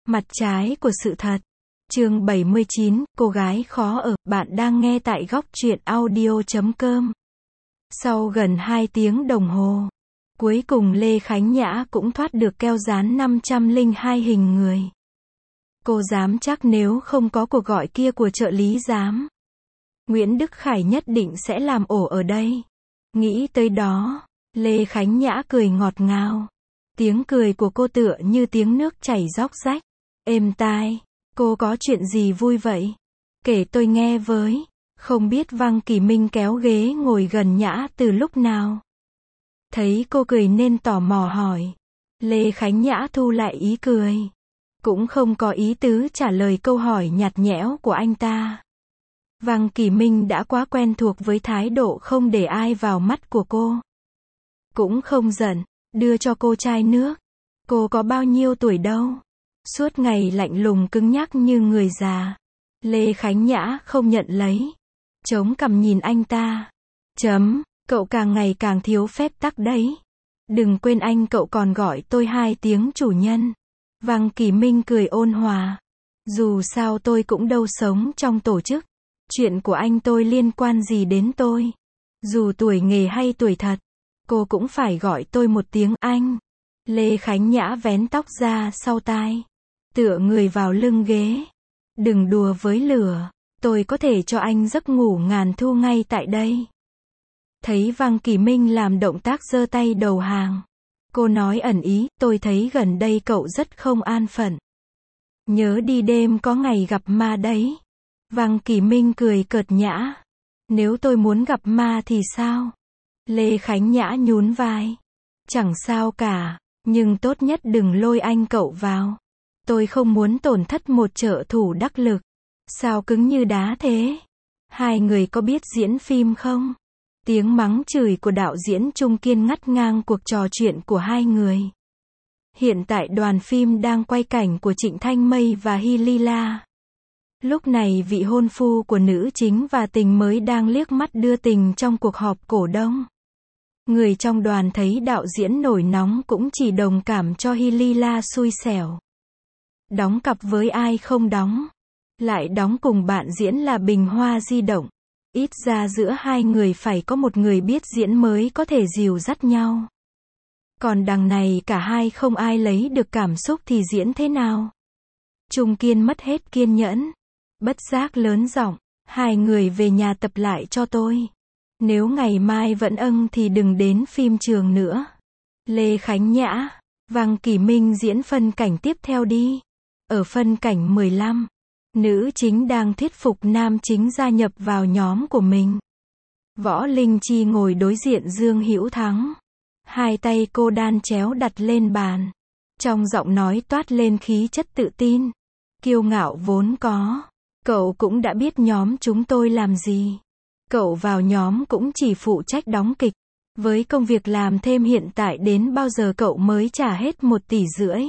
Mặt trái của sự thật. Chương 79, cô gái khó ở. Bạn đang nghe tại góc truyện audio.com. Sau gần 2 tiếng đồng hồ, cuối cùng Lê Khánh Nhã cũng thoát được keo dán 502 hình người. Cô dám chắc nếu không có cuộc gọi kia của trợ lý giám, Nguyễn Đức Khải nhất định sẽ làm ổ ở đây. Nghĩ tới đó, Lê Khánh Nhã cười ngọt ngào. Tiếng cười của cô tựa như tiếng nước chảy róc rách, êm tai. Cô có chuyện gì vui vậy? Kể tôi nghe với. Không biết Văn Kỳ Minh kéo ghế ngồi gần Nhã từ lúc nào. Thấy cô cười nên tò mò hỏi. Lê Khánh Nhã thu lại ý cười. Cũng không có ý tứ trả lời câu hỏi nhạt nhẽo của anh ta. Văn Kỳ Minh đã quá quen thuộc với thái độ không để ai vào mắt của cô. Cũng không giận, đưa cho cô chai nước. Cô có bao nhiêu tuổi đâu. Suốt ngày lạnh lùng cứng nhắc như người già. Lê Khánh Nhã không nhận lấy. Chống cằm nhìn anh ta. Cậu càng ngày càng thiếu phép tắc đấy. Đừng quên anh cậu còn gọi tôi 2 tiếng chủ nhân. Văn Kỳ Minh cười ôn hòa. Dù sao tôi cũng đâu sống trong tổ chức. Chuyện của anh tôi liên quan gì đến tôi. Dù tuổi nghề hay tuổi thật, cô cũng phải gọi tôi một tiếng anh. Lê Khánh Nhã vén tóc ra sau tai, tựa người vào lưng ghế. Đừng đùa với lửa, tôi có thể cho anh giấc ngủ ngàn thu ngay tại đây. Thấy Văn Kỳ Minh làm động tác giơ tay đầu hàng, cô nói ẩn ý, tôi thấy gần đây cậu rất không an phận. Nhớ đi đêm có ngày gặp ma đấy. Văn Kỳ Minh cười cợt nhã. Nếu tôi muốn gặp ma thì sao? Lê Khánh Nhã nhún vai. Chẳng sao cả, nhưng tốt nhất đừng lôi anh cậu vào. Tôi không muốn tổn thất một trợ thủ đắc lực. Sao cứng như đá thế? Hai người có biết diễn phim không? Tiếng mắng chửi của đạo diễn Trung Kiên ngắt ngang cuộc trò chuyện của hai người. Hiện tại đoàn phim đang quay cảnh của Trịnh Thanh Mây và Hy Lila. Lúc này vị hôn phu của nữ chính và tình mới đang liếc mắt đưa tình trong cuộc họp cổ đông. Người trong đoàn thấy đạo diễn nổi nóng cũng chỉ đồng cảm cho Hy Lila xui xẻo. Đóng cặp với ai không đóng. Lại đóng cùng bạn diễn là Bình Hoa Di Động. Ít ra giữa hai người phải có một người biết diễn mới có thể dìu dắt nhau. Còn đằng này cả hai không ai lấy được cảm xúc thì diễn thế nào? Trung Kiên mất hết kiên nhẫn. Bất giác lớn giọng, hai người về nhà tập lại cho tôi. Nếu ngày mai vẫn thì đừng đến phim trường nữa. Lê Khánh Nhã, Văn Kỳ Minh diễn phân cảnh tiếp theo đi. Ở phân cảnh 15, nữ chính đang thuyết phục nam chính gia nhập vào nhóm của mình. Võ Linh Chi ngồi đối diện Dương Hữu Thắng. Hai tay cô đan chéo đặt lên bàn. Trong giọng nói toát lên khí chất tự tin, kiêu ngạo vốn có. Cậu cũng đã biết nhóm chúng tôi làm gì. Cậu vào nhóm cũng chỉ phụ trách đóng kịch. Với công việc làm thêm hiện tại đến bao giờ cậu mới trả hết 1,5 tỷ.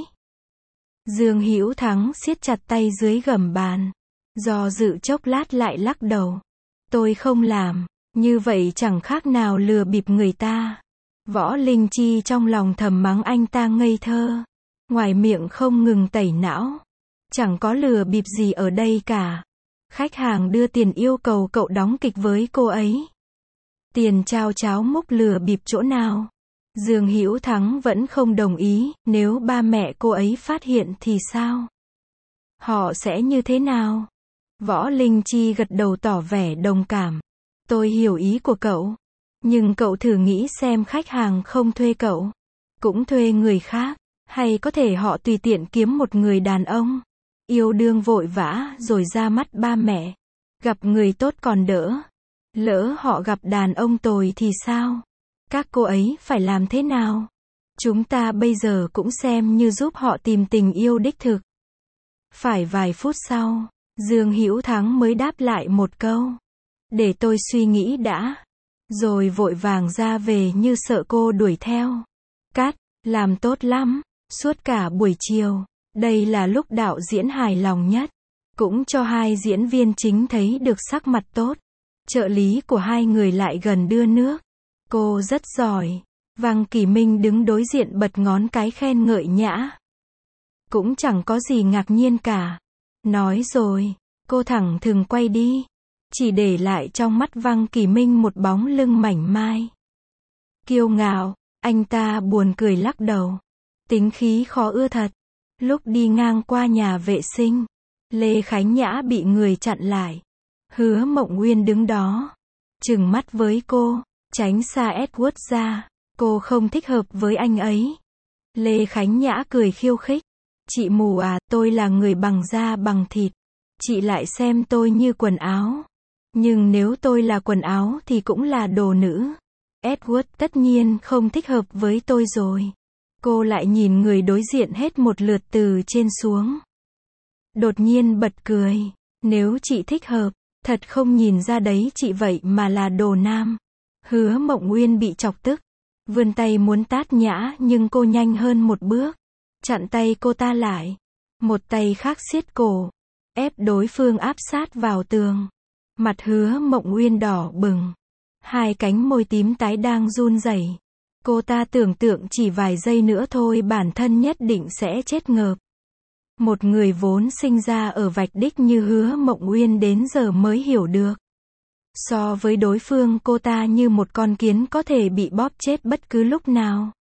Dương Hữu Thắng siết chặt tay dưới gầm bàn. Do dự chốc lát lại lắc đầu. Tôi không làm. Như vậy chẳng khác nào lừa bịp người ta. Võ Linh Chi trong lòng thầm mắng anh ta ngây thơ. Ngoài miệng không ngừng tẩy não. Chẳng có lừa bịp gì ở đây cả. Khách hàng đưa tiền yêu cầu cậu đóng kịch với cô ấy. Tiền trao cháo múc lừa bịp chỗ nào? Dương Hữu Thắng vẫn không đồng ý. Nếu ba mẹ cô ấy phát hiện thì sao? Họ sẽ như thế nào? Võ Linh Chi gật đầu tỏ vẻ đồng cảm. Tôi hiểu ý của cậu. Nhưng cậu thử nghĩ xem khách hàng không thuê cậu, cũng thuê người khác. Hay có thể họ tùy tiện kiếm một người đàn ông yêu đương vội vã rồi ra mắt ba mẹ. Gặp người tốt còn đỡ. Lỡ họ gặp đàn ông tồi thì sao? Các cô ấy phải làm thế nào? Chúng ta bây giờ cũng xem như giúp họ tìm tình yêu đích thực. Phải vài phút sau, Dương Hữu Thắng mới đáp lại một câu. Để tôi suy nghĩ đã. Rồi vội vàng ra về như sợ cô đuổi theo. Cắt, làm tốt lắm. Suốt cả buổi chiều. Đây là lúc đạo diễn hài lòng nhất. Cũng cho hai diễn viên chính thấy được sắc mặt tốt. Trợ lý của hai người lại gần đưa nước. Cô rất giỏi. Văn Kỳ Minh đứng đối diện bật ngón cái khen ngợi Nhã. cũng chẳng có gì ngạc nhiên cả. Nói rồi, cô thẳng thừng quay đi, chỉ để lại trong mắt Văn Kỳ Minh một bóng lưng mảnh mai. Kiêu ngạo, anh ta buồn cười lắc đầu. Tính khí khó ưa thật. Lúc đi ngang qua nhà vệ sinh, Lê Khánh Nhã bị người chặn lại. Hứa Mộng Uyên đứng đó, trừng mắt với cô, tránh xa Edward ra. Cô không thích hợp với anh ấy. Lê Khánh Nhã cười khiêu khích. Chị mù à, tôi là người bằng da bằng thịt. Chị lại xem tôi như quần áo. Nhưng nếu tôi là quần áo thì cũng là đồ nữ. Edward tất nhiên không thích hợp với tôi rồi. Cô lại nhìn người đối diện hết một lượt từ trên xuống. Đột nhiên bật cười. Nếu chị thích hợp, thật không nhìn ra đấy chị vậy mà là đồ nam. Hứa Mộng Uyên bị chọc tức. Vươn tay muốn tát Nhã nhưng cô nhanh hơn một bước. Chặn tay cô ta lại. Một tay khác siết cổ. Ép đối phương áp sát vào tường. Mặt Hứa Mộng Uyên đỏ bừng. Hai cánh môi tím tái đang run rẩy. Cô ta tưởng tượng chỉ vài giây nữa thôi bản thân nhất định sẽ chết ngợp. Một người vốn sinh ra ở vạch đích như Hứa Mộng Uyên đến giờ mới hiểu được. So với đối phương cô ta như một con kiến có thể bị bóp chết bất cứ lúc nào.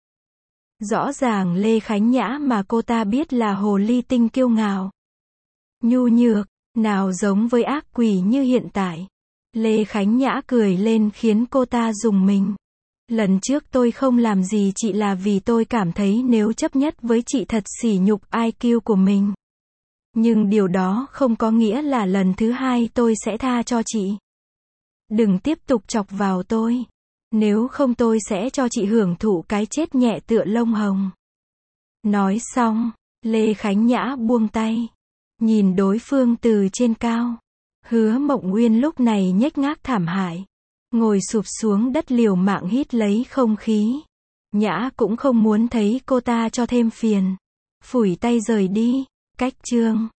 Rõ ràng Lê Khánh Nhã mà cô ta biết là hồ ly tinh kiêu ngạo. Nhu nhược, nào giống với ác quỷ như hiện tại. Lê Khánh Nhã cười lên khiến cô ta rùng mình. Lần trước tôi không làm gì chị là vì tôi cảm thấy nếu chấp nhất với chị thật sỉ nhục IQ của mình. Nhưng điều đó không có nghĩa là lần thứ hai tôi sẽ tha cho chị. Đừng tiếp tục chọc vào tôi. Nếu không tôi sẽ cho chị hưởng thụ cái chết nhẹ tựa lông hồng. Nói xong, Lê Khánh Nhã buông tay. Nhìn đối phương từ trên cao. Hứa Mộng Uyên lúc này nhếch nhác thảm hại. Ngồi sụp xuống đất liều mạng hít lấy không khí. Nhã cũng không muốn thấy cô ta cho thêm phiền. Phủi tay rời đi. Cách chương